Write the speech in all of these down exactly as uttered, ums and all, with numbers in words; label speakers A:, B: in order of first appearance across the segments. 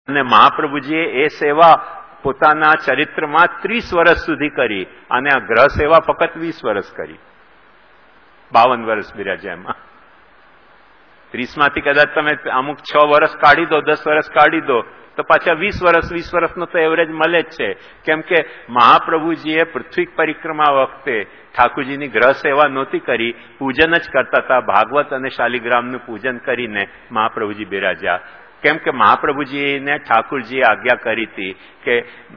A: અને મહાપ્રભુજીએ એ સેવા પોતાના ચરિત્રમાં ત્રીસ વર્ષ સુધી કરી અને આ ગ્રહ સેવા ફક્ત વીસ વર્ષ કરી. બાવન વર્ષ બિરાજ્યા એમાં. ત્રીસમાંથી કદાચ તમે અમુક છ વર્ષ કાઢી દો, દસ વર્ષ કાઢી દો તો પાછા વીસ વર્ષ વીસ વર્ષનો તો એવરેજ મળે જ છે. કેમ કે મહાપ્રભુજીએ પૃથ્વી પરિક્રમા વખતે ઠાકોરજીની ગ્રહ સેવા નહોતી કરી, પૂજન જ કરતા હતા. ભાગવત અને શાલિગ્રામનું પૂજન કરીને મહાપ્રભુજી બિરાજ્યા. કેમ કે મહાપ્રભુજીને ઠાકુરજીએ આજ્ઞા કરી હતી કે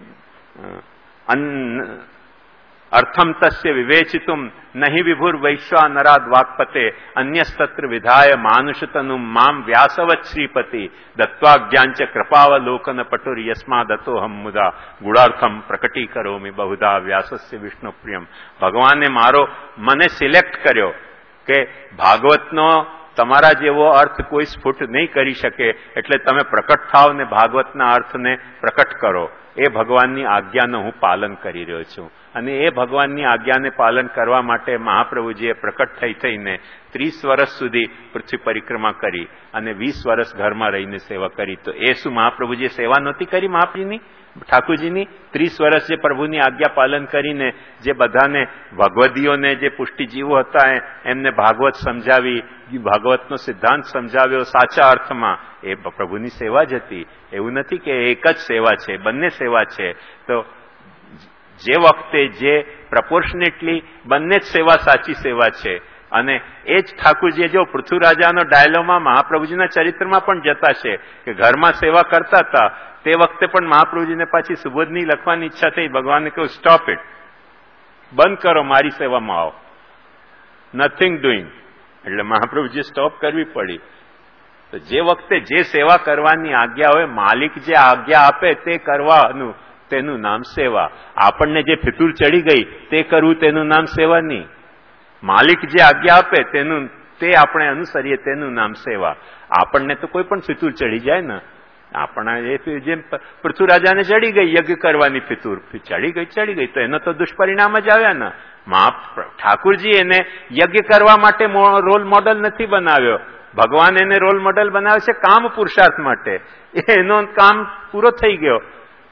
A: અર્થમ તસ્ય વિવેચિતુમ નહીં વિભુર વૈશ્વા નરાદ વાક્પતે અન્યસ્તત્ર વિધાય માનુષતનું મામ વ્યાસવત શ્રીપતિ દત્વાજ્ઞાંચ કૃપાવલોકન પટુર યસ્માદતો હમ મુદા ગુણાર્થમ પ્રકટી કરોમિ બહુધા વ્યાસસ્ય વિષ્ણુ પ્રિયમ. ભગવાને મારો મને સિલેક્ટ કર્યો કે ભાગવતનો તમારા જેવો અર્થ કોઈ સ્ફુટ નહીં કરી શકે, એટલે તમે પ્રકટ થાવ ને ભાગવતના અર્થને પ્રકટ કરો. એ ભગવાનની આજ્ઞાનું હું પાલન કરી રહ્યો છું. અને એ ભગવાનની આજ્ઞાને પાલન કરવા માટે મહાપ્રભુજીએ પ્રકટ થઈ થઈને ત્રીસ વર્ષ સુધી પૃથ્વી પરિક્રમા કરી અને વીસ વર્ષ ઘરમાં રહીને સેવા કરી. તો એ શું મહાપ્રભુજીએ સેવા નહોતી કરી મહાપ્રભુની ઠાકોરજીની? ત્રીસ વર્ષ જે પ્રભુની આજ્ઞા પાલન કરીને જે બધાને ભગવદીઓને જે પુષ્ટિજીવો હતા એમને ભાગવત સમજાવી, ભાગવતનો સિદ્ધાંત સમજાવ્યો સાચા અર્થમાં, એ પ્રભુની સેવા જ હતી. એવું નથી કે એક જ સેવા છે, બંને સેવા છે. તો જે વખતે જે પ્રપોર્શનેટલી બંને જ સેવા સાચી સેવા છે. અને એ જ ઠાકુરજીએ જો પૃથ્વીરાજાનો ડાયલોગમાં મહાપ્રભુજીના ચરિત્રમાં પણ જતા છે કે ઘરમાં સેવા કરતા હતા તે વખતે પણ મહાપ્રભુજીને પાછી સુબોધની લખવાની ઈચ્છા થઈ. ભગવાનને કહ્યું સ્ટોપ ઇટ, બંધ કરો, મારી સેવામાં આવો, નથિંગ ડુઈંગ. એટલે મહાપ્રભુજીએ સ્ટોપ કરવી પડી. તો જે વખતે જે સેવા કરવાની આજ્ઞા હોય, માલિક જે આજ્ઞા આપે તે કરવાનું, તેનું નામ સેવા. આપણને જે ફિતુર ચડી ગઈ તે કરવું તેનું નામ સેવા નહીં. માલિક જે આજ્ઞા આપે તેનું તે આપણે અનુસરીએ તેનું નામ સેવા. આપણને તો કોઈ પણ ફિતુર ચડી જાય ને, આપણા જેમ પૃથ્વીરાજાને ચડી ગઈ યજ્ઞ કરવાની ફિતુર, ચડી ગઈ ચડી ગઈ તો એનો તો દુષ્પરિણામ જ આવ્યા ને. ઠાકુરજી એને યજ્ઞ કરવા માટે રોલ મોડલ નથી બનાવ્યો. ભગવાન એને રોલ મોડલ બનાવે છે કામ પુરુષાર્થ માટે. એનો કામ પૂરો થઈ ગયો.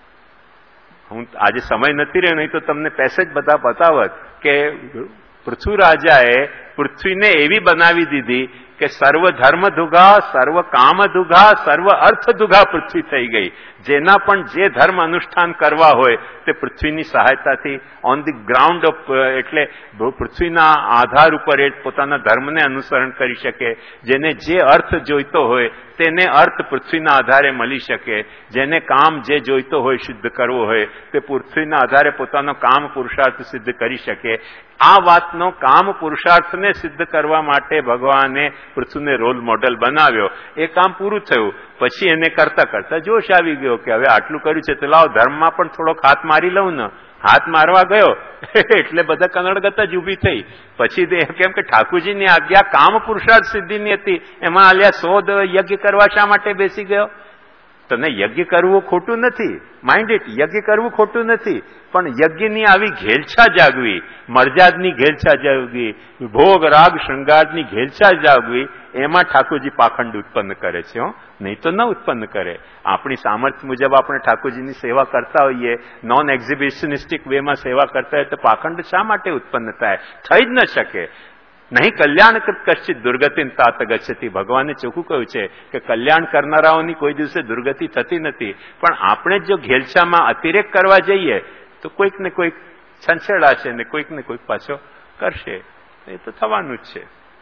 A: હું આજે સમય નથી રહ્યો, નહીં તો તમને પેસેજ બધા બતાવત કે પૃથ્વી રાજાએ પૃથ્વીને એવી બનાવી દીધી કે સર્વ ધર્મ દુઘા, સર્વ કામ દુઘા, સર્વ અર્થ દુઘા પૃથ્વી થઈ ગઈ. જેના પણ જે ધર્મ અનુષ્ઠાન કરવા હોય તે પૃથ્વીની સહાયતાથી ઓન ધી ગ્રાઉન્ડ ઓફ, એટલે પૃથ્વીના આધાર ઉપર એ પોતાના ધર્મને અનુસરણ કરી શકે. જેને જે અર્થ જોઈતો હોય તેને અર્થ પૃથ્વીના આધારે મળી શકે. જેને કામ જે જોઈતો હોય સિદ્ધ કરવો હોય તે પૃથ્વીના આધારે પોતાનો કામ પુરુષાર્થ સિદ્ધ કરી શકે. આ વાતનો કામ પુરુષાર્થને સિદ્ધ કરવા માટે ભગવાને પૃથ્વીને રોલ મોડલ બનાવ્યો. એ કામ પૂરું થયું પછી એને કરતા કરતા જોશ આવી ગયો કે હવે આટલું કર્યું છે તો લાવ ધર્મમાં પણ થોડોક હાથ મારી લઉં ને. હાથ મારવા ગયો એટલે બધા કનડગત જ ઉભી થઈ. પછી કેમ કે ઠાકુરજીની આજ્ઞા કામ પુરુષાર્થ સિદ્ધિની હતી, એમાં આલ્યા સો યજ્ઞ કરવા શા માટે બેસી ગયો? તને યજ્ઞ કરવું ખોટું નથી, માઇન્ડ ઇટ, યજ્ઞ કરવું ખોટું નથી, પણ યજ્ઞની આવી ઘેલછા જાગવી, મર્યાદની ઘેલછા જાગવી, ભોગ રાગ શૃંગારની ઘેલછા જાગવી, એમાં ઠાકોરજી પાખંડ ઉત્પન્ન કરે છે. હો, નહીં તો ન ઉત્પન્ન કરે. આપણી સામર્થ્ય મુજબ આપણે ઠાકોરજીની સેવા કરતા હોઈએ, નોન એક્ઝિબિશનિસ્ટિક વેમાં સેવા કરતા હોય તો પાખંડ શા માટે ઉત્પન્ન થાય? થઈ જ ન શકે. નહીં કલ્યાણ કશ્ચિત દુર્ગતિન તાત ગચ્છતિ. ભગવાને ચોખ્ખું કહ્યું છે કે કલ્યાણ કરનારાઓની કોઈ દિવસે દુર્ગતિ થતી નથી. પણ આપણે જો ઘેલછામાં અતિરેક કરવા જઈએ તો કોઈક ને કોઈક છંછેડાશે ને કોઈક ને કોઈક પાછો કરશે. એ તો થવાનું જ છે.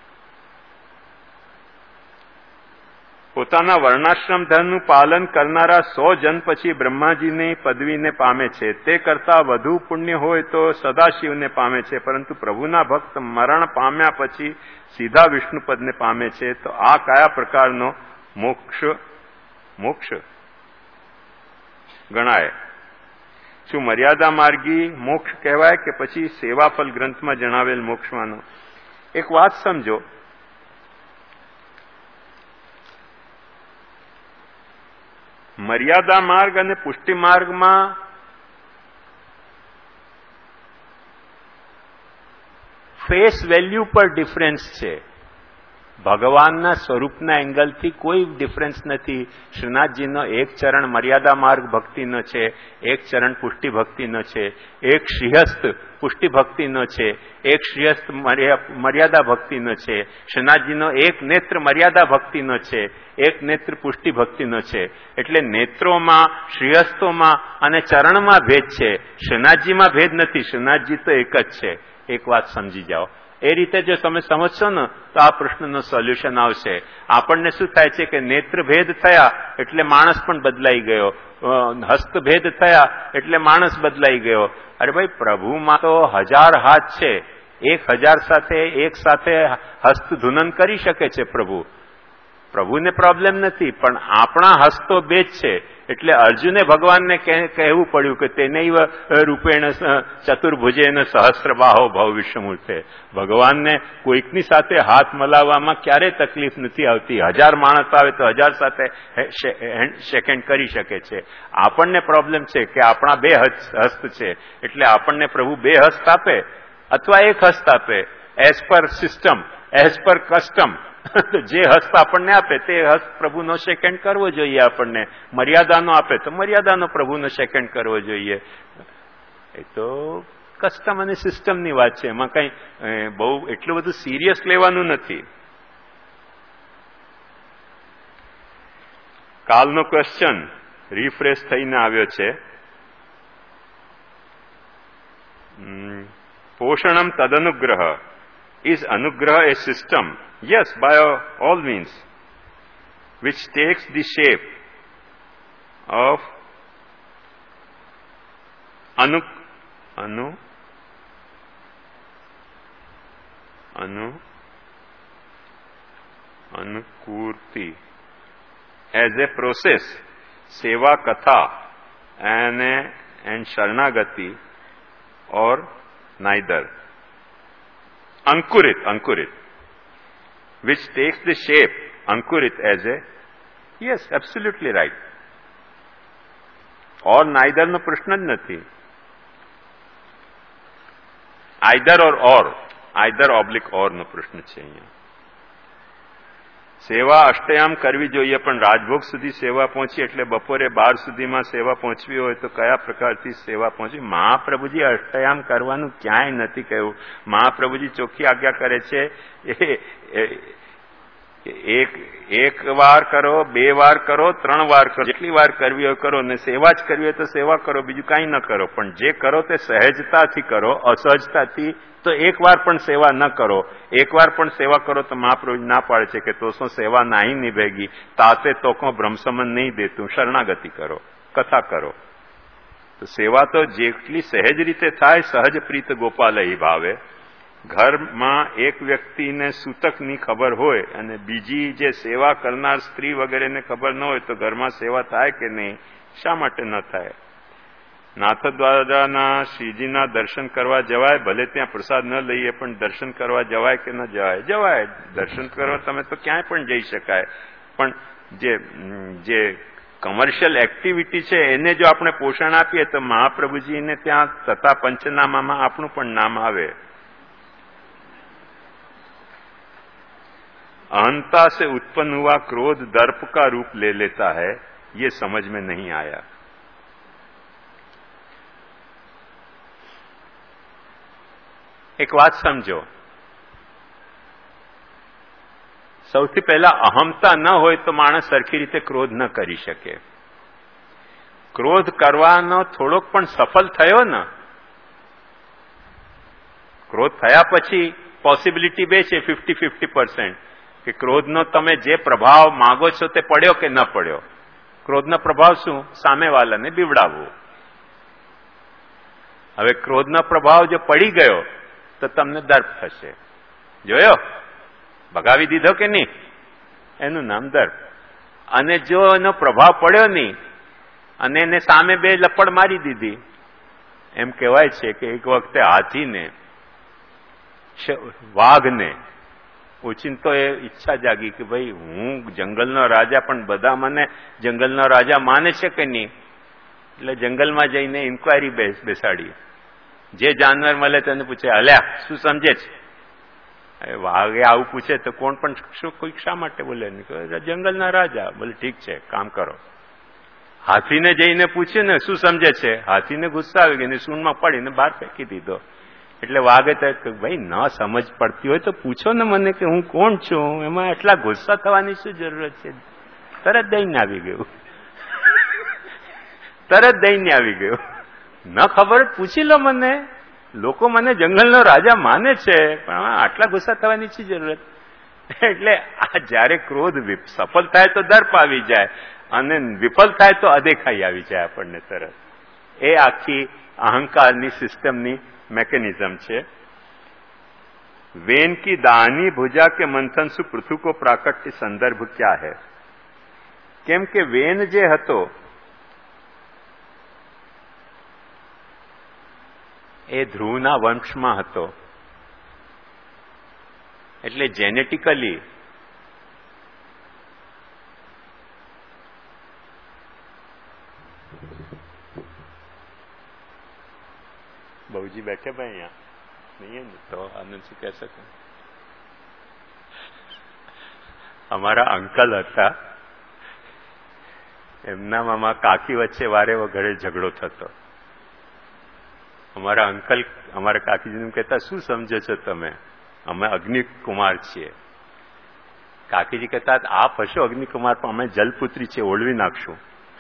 A: પોતાના વર્ણાશ્રમ ધર્મનું પાલન કરનારા સો જન પછી બ્રહ્માજીની પદવીને પામે છે. તે કરતા વધુ પુણ્ય હોય તો સદાશિવને પામે છે, પરંતુ પ્રભુના ભક્ત મરણ પામ્યા પછી સીધા વિષ્ણુપદને પામે છે. તો આ કયા પ્રકારનો મોક્ષ મોક્ષ ગણાય? શું મર્યાદા માર્ગી મોક્ષ કહેવાય કે પછી સેવાફલ ગ્રંથમાં જણાવેલ મોક્ષમાંનો? એક વાત સમજો, મર્યાદા માર્ગ અને પુષ્ટિ માર્ગમાં ફેસ વેલ્યુ પર ડિફરન્સ છે. ભગવાનના સ્વરૂપના એંગલથી કોઈ ડિફરન્સ નથી. શ્રીનાથજીનો એક ચરણ મર્યાદા માર્ગ ભક્તિનો છે, એક ચરણ પુષ્ટિ ભક્તિનો છે, એક શ્રીહસ્ત પુષ્ટિ ભક્તિનો છે, એક શ્રીહસ્ત મર્યાદા ભક્તિનો છે. શ્રીનાથજીનો એક નેત્ર મર્યાદા ભક્તિનો છે, એક નેત્ર પુષ્ટિ ભક્તિનો છે. એટલે નેત્રોમાં, શ્રીહસ્તોમાં અને ચરણમાં ભેદ છે. શ્રીનાથજીમાં ભેદ નથી. શ્રીનાથજી તો એક જ છે. એક વાત સમજી જાઓ. એ રીતે જો તમે સમજશો ને તો આ પ્રશ્નનો સોલ્યુશન આવશે. આપણને શું થાય છે કે નેત્ર ભેદ થયા એટલે માણસ પણ બદલાઈ ગયો, હસ્તભેદ થયા એટલે માણસ બદલાઈ ગયો. અરે ભાઈ, પ્રભુમાં તો હજાર હાથ છે. એક હજાર સાથે એક સાથે હસ્તધૂનન કરી શકે છે પ્રભુ. પ્રભુને પ્રોબ્લેમ નથી, પણ આપણા હસ્તો બે જ છે. એટલે અર્જુને ભગવાનને કહેવું પડ્યું કે તેનૈવ રૂપેણ ચતુર્ભુજેન સહસ્રબાહો ભવિષ્યમૂર્તે. ભગવાનને કોઈકની સાથે હાથ મલાવવામાં ક્યારેય તકલીફ નથી આવતી. હજાર માણસ આવે તો હજાર સાથે શેકહેન્ડ કરી શકે છે. આપણને પ્રોબ્લેમ છે કે આપણા બે હસ્ત છે. એટલે આપણને પ્રભુ બે હસ્ત આપે અથવા એક હસ્ત આપે, as per system, as per custom. જે હસ્ત આપણને આપે તે હસ્ત પ્રભુનો સેકન્ડ કરવો જોઈએ. આપણને મર્યાદાનો આપે તો મર્યાદાનો પ્રભુનો સેકન્ડ કરવો જોઈએ. એ તો કસ્ટમ અને સિસ્ટમની વાત છે. એમાં કઈ બહુ એટલું બધું સિરિયસ લેવાનું નથી. કાલનો ક્વેશ્ચન રિફ્રેશ થઈને આવ્યો છે. પોષણમ તદનુગ્રહ. Is anugraha a system? Yes, by all means, which takes the shape of anu, anu, anu, anukurti as a process, seva katha and, and sharnagati, or neither. Ankurit, Ankurit, which takes the shape, Ankurit as a, yes, absolutely right. Or neither નો પ્રશ્ન જ નથી. Either or or, either oblique or નો પ્રશ્ન છે અહીંયા. સેવા અષ્ટયામ કરવી જોઈએ, પણ રાજભોગ સુધી સેવા પહોંચી એટલે બપોરે બાર સુધીમાં સેવા પહોંચવી હોય તો કયા પ્રકારથી સેવા પહોંચી? મહાપ્રભુજી અષ્ટયામ કરવાનું ક્યાંય નથી કહ્યું. મહાપ્રભુજી ચોખ્ખી આજ્ઞા કરે છે, એક એક વાર કરો, બે વાર કરો, ત્રણ વાર કરો, જેટલી વાર કરવી હોય કરો, ને સેવા જ કરવી હોય તો સેવા કરો, બીજું કાંઈ ન કરો. પણ જે કરો તે સહેજતાથી કરો, અસહજતાથી તો એક વાર પણ સેવા ન કરો. એક વાર પણ સેવા કરો તો મહાપ્રભુ ના પાડે છે કે તો શું સેવા નહીં નિભેગી, તાતે તોકો બ્રહ્મસમન નહીં દેતું, શરણાગતિ કરો, કથા કરો. તો સેવા તો જેટલી સહેજ રીતે થાય, સહજ પ્રીત ગોપાલ ઈ ભાવે. ઘરમાં એક વ્યક્તિને સૂતકની ખબર હોય અને બીજી જે સેવા કરનાર સ્ત્રી વગેરેને ખબર ન હોય તો ઘરમાં સેવા થાય કે નહીં? શા માટે ન થાય? નાથદ્વારાના શ્રીજીના દર્શન કરવા જવાય, ભલે ત્યાં પ્રસાદ ન લઈએ પણ દર્શન કરવા જવાય કે ન જવાય? જવાય. દર્શન કરવા તમે તો ક્યાંય પણ જઈ શકાય. પણ જે જે કમર્શિયલ એક્ટિવિટી છે એને જો આપણે પોષણ આપીએ તો મહાપ્રભુજીને ત્યાં તથા પંચનામામાં આપણું પણ નામ આવે. अहंता से उत्पन्न हुआ क्रोध दर्प का रूप ले लेता है, ये समझ में नहीं आया. એક વાત સમજો, સૌથી પહેલા અહમતા ન હોય તો માણસ સરખી રીતે ક્રોધ ન કરી શકે. ક્રોધ કરવાનો થોડોક પણ સફળ થયો ને, ક્રોધ થયા પછી પોસિબિલિટી બે છે, ફિફ્ટી ફિફ્ટી પર્સન્ટ કે ક્રોધનો તમે જે પ્રભાવ માગો છો તે પડ્યો કે ન પડ્યો. ક્રોધનો પ્રભાવ શું? સામેવાલાને બીવડાવવું. હવે ક્રોધનો પ્રભાવ જો પડી ગયો તો તમને દર્પ થશે. જોયો? ભગાવી દીધો કે નહીં? એનું નામ દર્પ. અને જો એનો પ્રભાવ પડ્યો નહીં અને એને સામે બે લપડ મારી દીધી, એમ કહેવાય છે કે એક વખતે હાથીને, વાઘને ઓચિંતો એ ઈચ્છા જાગી કે ભાઈ હું જંગલનો રાજા, પણ બધા મને જંગલનો રાજા માને છે કે નહીં? એટલે જંગલમાં જઈને ઇન્ક્વાયરી બેસાડી. જે જાનવર મળે તેને પૂછે, હલ્યા શું સમજે છે? વાઘે આવું પૂછે તો કોણ પણ શું કોઈક શા માટે બોલે જંગલના રાજા બોલે ઠીક છે કામ કરો. હાથીને જઈને પૂછ્યું ને શું સમજે છે, હાથીને ગુસ્સા આવી ગઈ ને સૂનમાં પડીને બહાર ફેંકી દીધો. એટલે વાઘે તો ભાઈ ન સમજ પડતી હોય તો પૂછો ને મને કે હું કોણ છું, એમાં એટલા ગુસ્સા થવાની શું જરૂરત છે. તરત દઈને આવી ગયું, તરત દઈને આવી ગયું. ન ખબર પૂછી લો મને, લોકો મને જંગલનો રાજા માને છે પણ આટલા ગુસ્સા થવાની શી જરૂરત. એટલે આ જયારે ક્રોધ સફળ થાય તો દર્પ આવી જાય અને વિફળ થાય તો અદેખાઈ આવી જાય આપણને તરત. એ આખી અહંકારની સિસ્ટમની मैकेनिज्म છે. वेन की दाहिनी भुजा के मंथन से पृथु को प्राकट्य संदर्भ क्या है? કેમ કે વેન જે હતો એ ધ્રુવના વંશમાં હતો, એટલે જેનેટિકલી બહુજી બેઠે ભાઈ અહીંયા નહીં ને તો આનંદ શું કહી શકું. અમારા અંકલ હતા, એમના મામા કાકી વચ્ચે વારે વગરે ઝઘડો થતો. અમારા અંકલ અમારા કાકીજીને કહેતા શું સમજો છો તમે, અમે અગ્નિકુમાર છીએ. કાકીજી કહેતા આપ હશો અગ્નિકુમાર પણ અમે જલપુત્રી છે, ઓળવી નાખશું.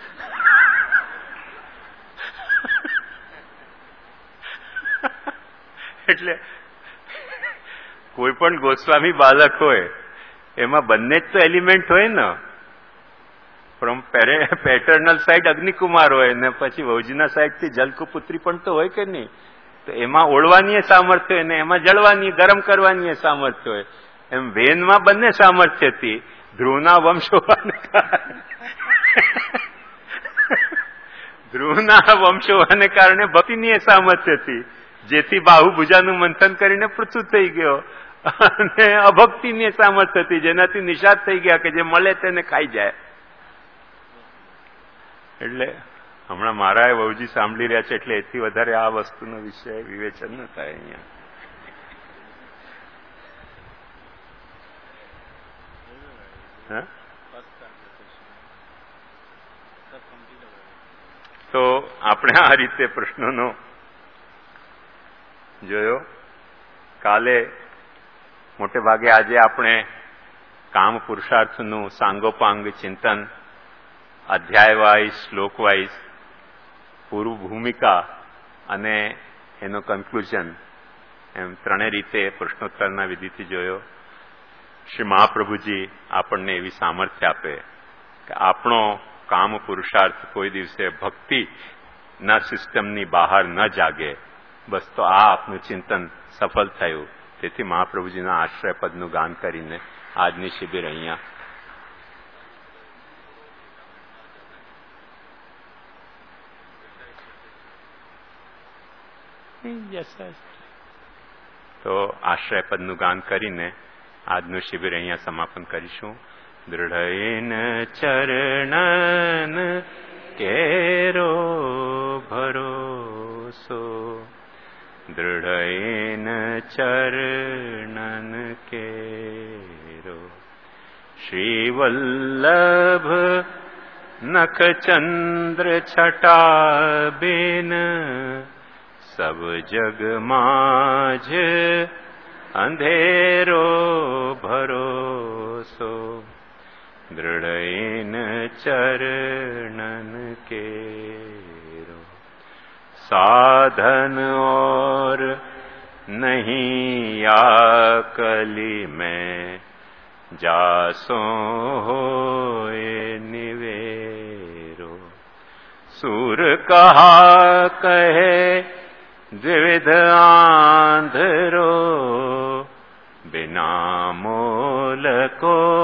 A: એટલે કોઈ પણ ગોસ્વામી બાલક હોય એમાં બંને જ તો એલિમેન્ટ હોય ને. ફ્રોમ પેટર્નલ સાઈડ અગ્નિકુમાર હોય ને પછી વહુજીના સાઈડ થી જલકુપુત્રી પણ તો હોય કે નહીં. તો એમાં ઓળવાની સામર્થ્ય હોય ને એમાં જળવાની ગરમ કરવાની સામર્થ્ય હોય. એમ વેનમાં બંને સામર્થ્ય હતી. ધ્રુવના વંશ હોવાને કારણે ધ્રુવના વંશ હોવાને કારણે ભક્તિની સામર્થ્ય હતી, જેથી બાહુભુજાનું મંથન કરીને પૃથુ થઈ ગયો. અને અભક્તિની સામર્થ્ય હતી જેનાથી નિષાદ થઈ ગયા કે જે મળે તેને ખાઈ જાય. એટલે હમણાં મારા વહુજી સાંભળી રહ્યા છે એટલે એથી વધારે આ વસ્તુનો વિષય વિવેચન ન થાય અહીંયા. તો આપણે આ રીતે પ્રશ્નોનો જોયો. કાલે મોટે ભાગે આજે આપણે કામ પુરુષાર્થનું સાંગોપાંગ ચિંતન અધ્યાય વાઇઝ શ્લોક વાઇઝ પૂર્વ ભૂમિકા અને એનો કન્ક્લુઝન એમ ત્રણેય રીતે પ્રશ્નોત્તરના વિધિથી જોયો. શ્રી મહાપ્રભુજી આપણને એવી સામર્થ્ય આપે કે આપણો કામ પુરુષાર્થ કોઈ દિવસે ભક્તિના સિસ્ટમની બહાર ન જાગે. બસ તો આ આપનું ચિંતન સફળ થયું. તેથી મહાપ્રભુજીના આશ્રય પદનું ગાન કરીને આજની શિબિર અહીંયા તો આશ્રય પદનું ગાન કરીને આજનું શિબિર અહીંયા સમાપન કરીશું. દૃઢયન ચરણન કેરો ભરોસો, દૃઢયન ચરણન કેરો. શ્રી વલ્લભ નખચંદ્ર છટા બેન સબ જગ માજ અંધેરો ભરોસો, દૃઢયન ચરણન કેરો. साधन और नहीं आकली में जासो होए निवेरो. सूर कहा कहे द्विविध आंधरो, बिना मोल को